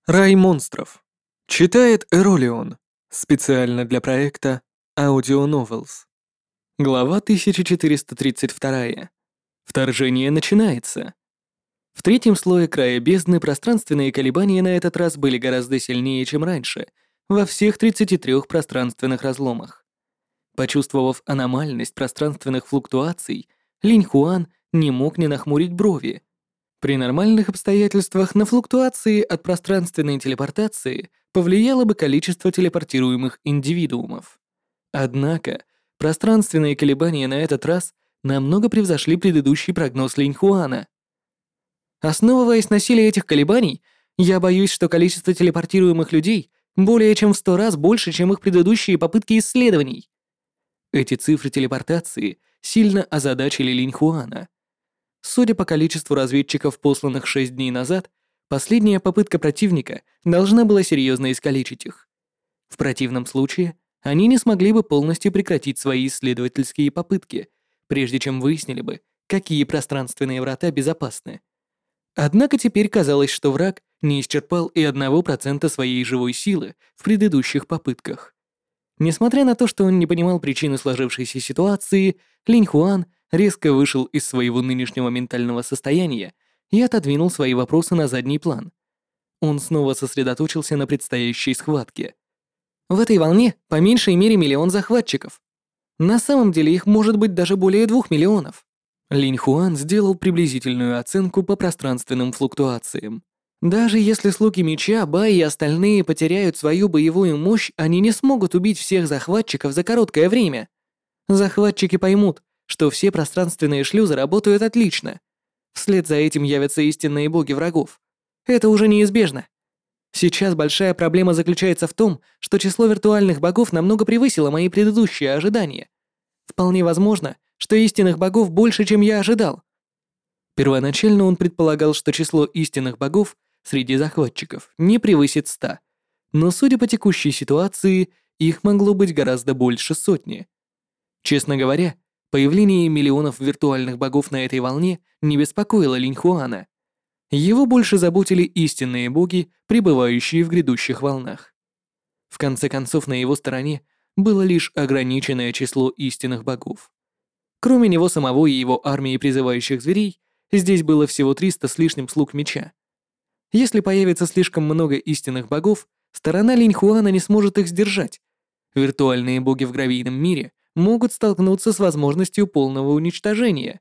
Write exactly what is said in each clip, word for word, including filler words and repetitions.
Рай монстров. Читает Эролион. Специально для проекта Audio Novels. Глава тысяча четыреста тридцать два. Вторжение начинается. В третьем слое края бездны пространственные колебания на этот раз были гораздо сильнее, чем раньше, во всех тридцати трёх пространственных разломах. Почувствовав аномальность пространственных флуктуаций, Линь Хуан не мог не нахмурить брови. При нормальных обстоятельствах на флуктуации от пространственной телепортации повлияло бы количество телепортируемых индивидуумов. Однако, пространственные колебания на этот раз намного превзошли предыдущий прогноз Линьхуана. Основываясь на силе этих колебаний, я боюсь, что количество телепортируемых людей более чем в сто раз больше, чем их предыдущие попытки исследований. Эти цифры телепортации сильно озадачили Линьхуана. Судя по количеству разведчиков, посланных шесть дней назад, последняя попытка противника должна была серьезно искалечить их. В противном случае они не смогли бы полностью прекратить свои исследовательские попытки, прежде чем выяснили бы, какие пространственные врата безопасны. Однако теперь казалось, что враг не исчерпал и одного процента своей живой силы в предыдущих попытках. Несмотря на то, что он не понимал причины сложившейся ситуации, Линь Хуан резко вышел из своего нынешнего ментального состояния и отодвинул свои вопросы на задний план. Он снова сосредоточился на предстоящей схватке. В этой волне по меньшей мере миллион захватчиков. На самом деле их может быть даже более двух миллионов. Линь Хуан сделал приблизительную оценку по пространственным флуктуациям. Даже если слуги меча, Бай и остальные потеряют свою боевую мощь, они не смогут убить всех захватчиков за короткое время. Захватчики поймут, что все пространственные шлюзы работают отлично. Вслед за этим явятся истинные боги врагов. Это уже неизбежно. Сейчас большая проблема заключается в том, что число виртуальных богов намного превысило мои предыдущие ожидания. Вполне возможно, что истинных богов больше, чем я ожидал. Первоначально он предполагал, что число истинных богов среди захватчиков не превысит ста, но судя по текущей ситуации, их могло быть гораздо больше сотни. Честно говоря, появление миллионов виртуальных богов на этой волне не беспокоило Линь Хуана. Его больше заботили истинные боги, пребывающие в грядущих волнах. В конце концов, на его стороне было лишь ограниченное число истинных богов. Кроме него самого и его армии призывающих зверей, здесь было всего триста с лишним слуг меча. Если появится слишком много истинных богов, сторона Линь Хуана не сможет их сдержать. Виртуальные боги в гравийном мире могут столкнуться с возможностью полного уничтожения.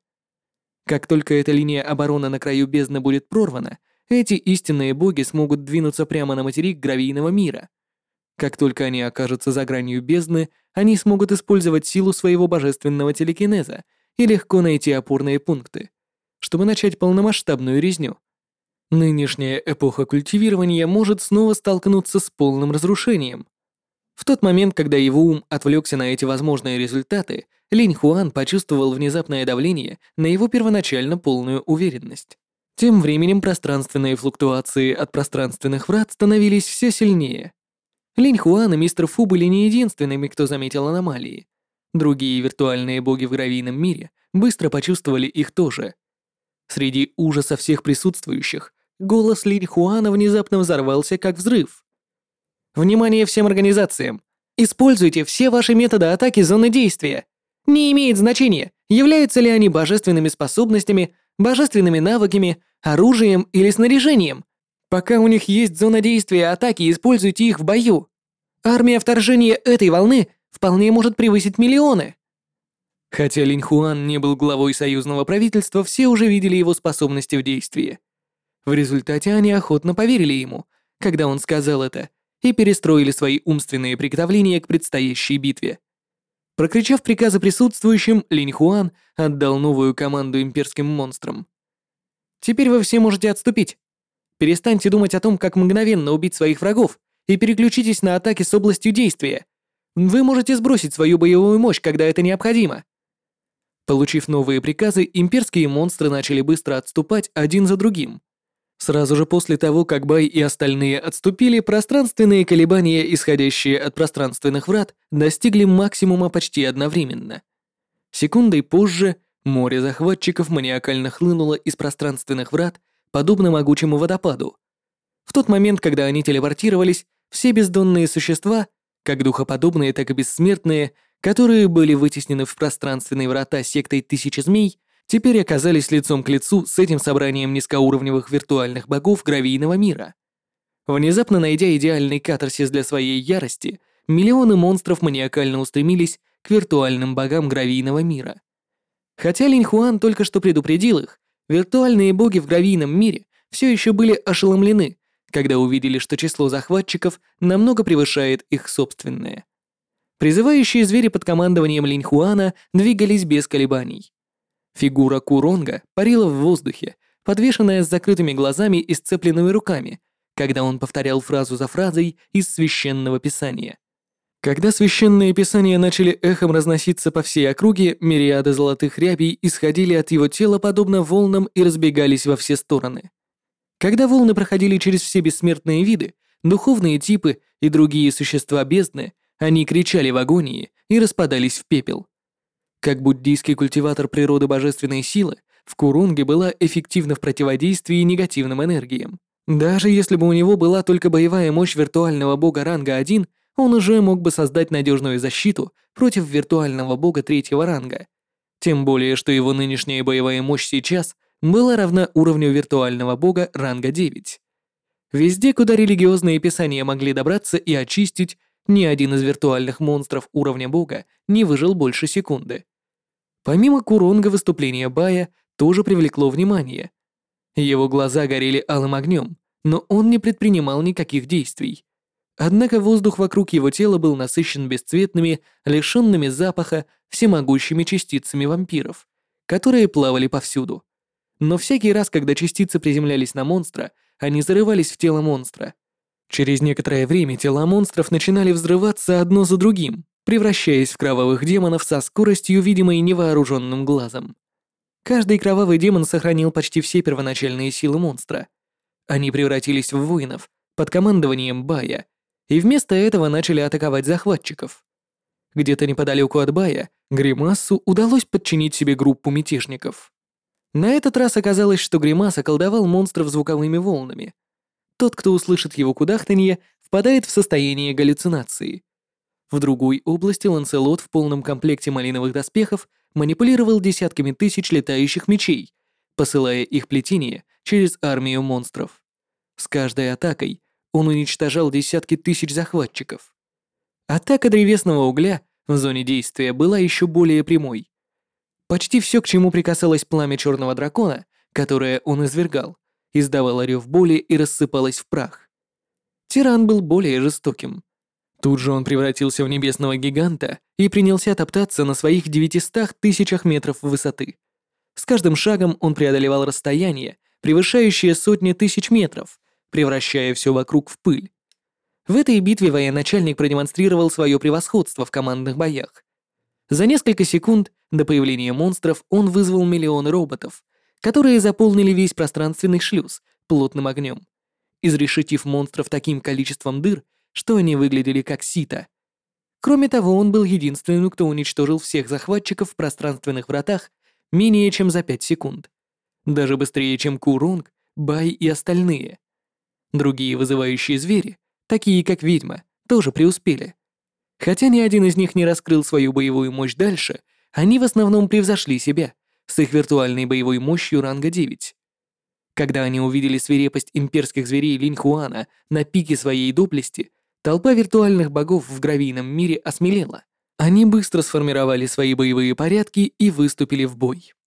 Как только эта линия обороны на краю бездны будет прорвана, эти истинные боги смогут двинуться прямо на материк гравийного мира. Как только они окажутся за гранью бездны, они смогут использовать силу своего божественного телекинеза и легко найти опорные пункты, чтобы начать полномасштабную резню. Нынешняя эпоха культивирования может снова столкнуться с полным разрушением. В тот момент, когда его ум отвлекся на эти возможные результаты, Линь Хуан почувствовал внезапное давление на его первоначально полную уверенность. Тем временем пространственные флуктуации от пространственных врат становились все сильнее. Линь Хуан и мистер Фу были не единственными, кто заметил аномалии. Другие виртуальные боги в гравийном мире быстро почувствовали их тоже. Среди ужаса всех присутствующих голос Линь Хуана внезапно взорвался как взрыв. Внимание всем организациям! Используйте все ваши методы атаки зоны действия. Не имеет значения, являются ли они божественными способностями, божественными навыками, оружием или снаряжением. Пока у них есть зона действия атаки, используйте их в бою. Армия вторжения этой волны вполне может превысить миллионы. Хотя Линь Хуан не был главой союзного правительства, все уже видели его способности в действии. В результате они охотно поверили ему, когда он сказал это, и перестроили свои умственные приготовления к предстоящей битве. Прокричав приказы присутствующим, Линь Хуан отдал новую команду имперским монстрам. «Теперь вы все можете отступить. Перестаньте думать о том, как мгновенно убить своих врагов, и переключитесь на атаки с областью действия. Вы можете сбросить свою боевую мощь, когда это необходимо». Получив новые приказы, имперские монстры начали быстро отступать один за другим. Сразу же после того, как Бай и остальные отступили, пространственные колебания, исходящие от пространственных врат, достигли максимума почти одновременно. Секундой позже море захватчиков маниакально хлынуло из пространственных врат, подобно могучему водопаду. В тот момент, когда они телепортировались, все бездонные существа, как духоподобные, так и бессмертные, которые были вытеснены в пространственные врата сектой Тысячи Змей, теперь оказались лицом к лицу с этим собранием низкоуровневых виртуальных богов гравийного мира. Внезапно найдя идеальный катарсис для своей ярости, миллионы монстров маниакально устремились к виртуальным богам гравийного мира. Хотя Линь Хуан только что предупредил их, виртуальные боги в гравийном мире все еще были ошеломлены, когда увидели, что число захватчиков намного превышает их собственное. Призывающие звери под командованием Линь Хуана двигались без колебаний. Фигура Куронга парила в воздухе, подвешенная с закрытыми глазами и сцепленными руками, когда он повторял фразу за фразой из Священного Писания. Когда Священные Писания начали эхом разноситься по всей округе, мириады золотых рябей исходили от его тела подобно волнам и разбегались во все стороны. Когда волны проходили через все бессмертные виды, духовные типы и другие существа бездны, они кричали в агонии и распадались в пепел. Как буддийский культиватор природы божественной силы, в Куронге была эффективна в противодействии негативным энергиям. Даже если бы у него была только боевая мощь виртуального бога ранга один, он уже мог бы создать надежную защиту против виртуального бога третьего ранга. Тем более, что его нынешняя боевая мощь сейчас была равна уровню виртуального бога ранга девять. Везде, куда религиозные писания могли добраться и очистить, ни один из виртуальных монстров уровня бога не выжил больше секунды. Помимо Куронга, выступление Бая тоже привлекло внимание. Его глаза горели алым огнем, но он не предпринимал никаких действий. Однако воздух вокруг его тела был насыщен бесцветными, лишенными запаха, всемогущими частицами вампиров, которые плавали повсюду. Но всякий раз, когда частицы приземлялись на монстра, они зарывались в тело монстра. Через некоторое время тела монстров начинали взрываться одно за другим, превращаясь в кровавых демонов со скоростью, видимой невооруженным глазом. Каждый кровавый демон сохранил почти все первоначальные силы монстра. Они превратились в воинов под командованием Бая, и вместо этого начали атаковать захватчиков. Где-то неподалеку от Бая Гримасу удалось подчинить себе группу мятежников. На этот раз оказалось, что Гримас околдовал монстров звуковыми волнами. Тот, кто услышит его кудахтанье, впадает в состояние галлюцинации. В другой области Ланселот в полном комплекте малиновых доспехов манипулировал десятками тысяч летающих мечей, посылая их плетение через армию монстров. С каждой атакой он уничтожал десятки тысяч захватчиков. Атака древесного угля в зоне действия была еще более прямой. Почти все, к чему прикасалось пламя черного дракона, которое он извергал, издавало рев боли и рассыпалось в прах. Тиран был более жестоким. Тут же он превратился в небесного гиганта и принялся топтаться на своих девятистах тысячах метров высоты. С каждым шагом он преодолевал расстояние, превышающее сотни тысяч метров, превращая все вокруг в пыль. В этой битве военачальник продемонстрировал свое превосходство в командных боях. За несколько секунд до появления монстров он вызвал миллионы роботов, которые заполнили весь пространственный шлюз плотным огнем, изрешетив монстров таким количеством дыр, что они выглядели как сито. Кроме того, он был единственным, кто уничтожил всех захватчиков в пространственных вратах менее чем за пять секунд. Даже быстрее, чем Куронг, Бай и остальные. Другие вызывающие звери, такие как ведьма, тоже преуспели. Хотя ни один из них не раскрыл свою боевую мощь дальше, они в основном превзошли себя с их виртуальной боевой мощью ранга девять. Когда они увидели свирепость имперских зверей Линь Хуана на пике своей доблести, толпа виртуальных богов в гравийном мире осмелела. Они быстро сформировали свои боевые порядки и выступили в бой.